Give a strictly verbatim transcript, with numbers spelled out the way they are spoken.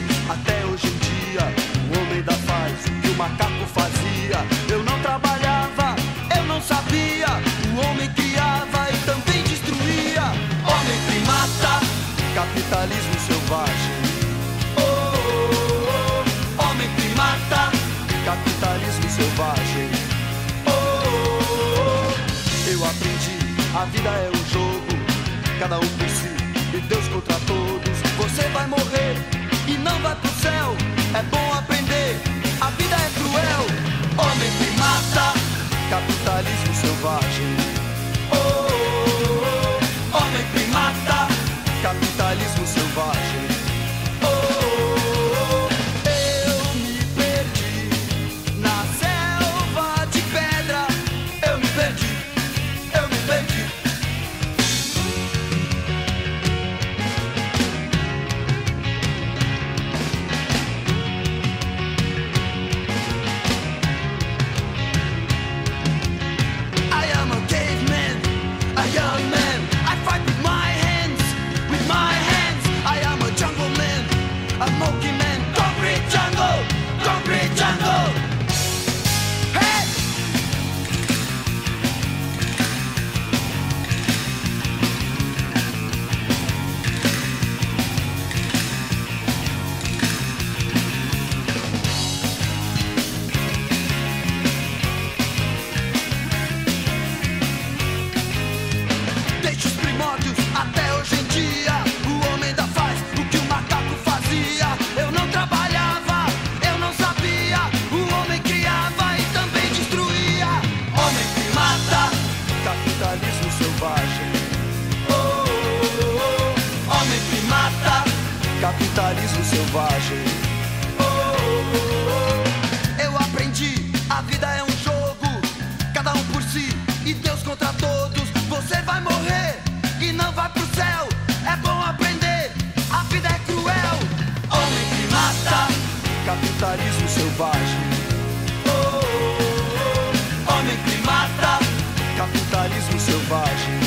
até hoje em dia o homem ainda faz o que o macaco fazia. Eu não trabalhava, eu não sabia, o homem criava e também destruía. Homem primata, capitalismo selvagem. Oh, oh, oh. Homem primata, capitalismo selvagem. Oh, oh, oh. Eu aprendi, a vida é um jogo, cada um por si e Deus contra todos. Você vai morrer e não vai pro céu. É bom aprender, a vida é cruel. Homem primata, capitalismo selvagem. Oh, oh, oh. Homem primata, capitalismo selvagem. Oh, oh, oh. Eu me perdi na selva de pedra. Eu me perdi, eu me perdi. I am a caveman, a young man. I fight with my hands, with my hands. I am a jungle man, a monkey man. Concrete jungle, concrete jungle. Hey! Desde os primórdios até hoje em dia, o homem ainda faz o que o macaco fazia. Eu não trabalhava, eu não sabia, o homem criava e também destruía. Homem primata, capitalismo selvagem. Oh, oh, oh. Homem primata, capitalismo selvagem. Oh, oh, oh. Eu aprendi, a vida é um jogo, cada um por si e Deus contra todos. Você vai morrer e não vai pro céu. É bom aprender, a vida é cruel. Homem primata, capitalismo selvagem. Oh, oh, oh. Homem primata, capitalismo selvagem.